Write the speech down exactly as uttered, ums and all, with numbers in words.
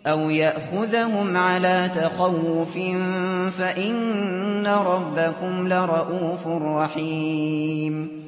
أَوْ يَأْخُذَهُمْ عَلَىٰ تَخَوُّفٍ فَإِنَّ رَبَّكُمْ لَرَءُوفٌ رَّحِيمٌ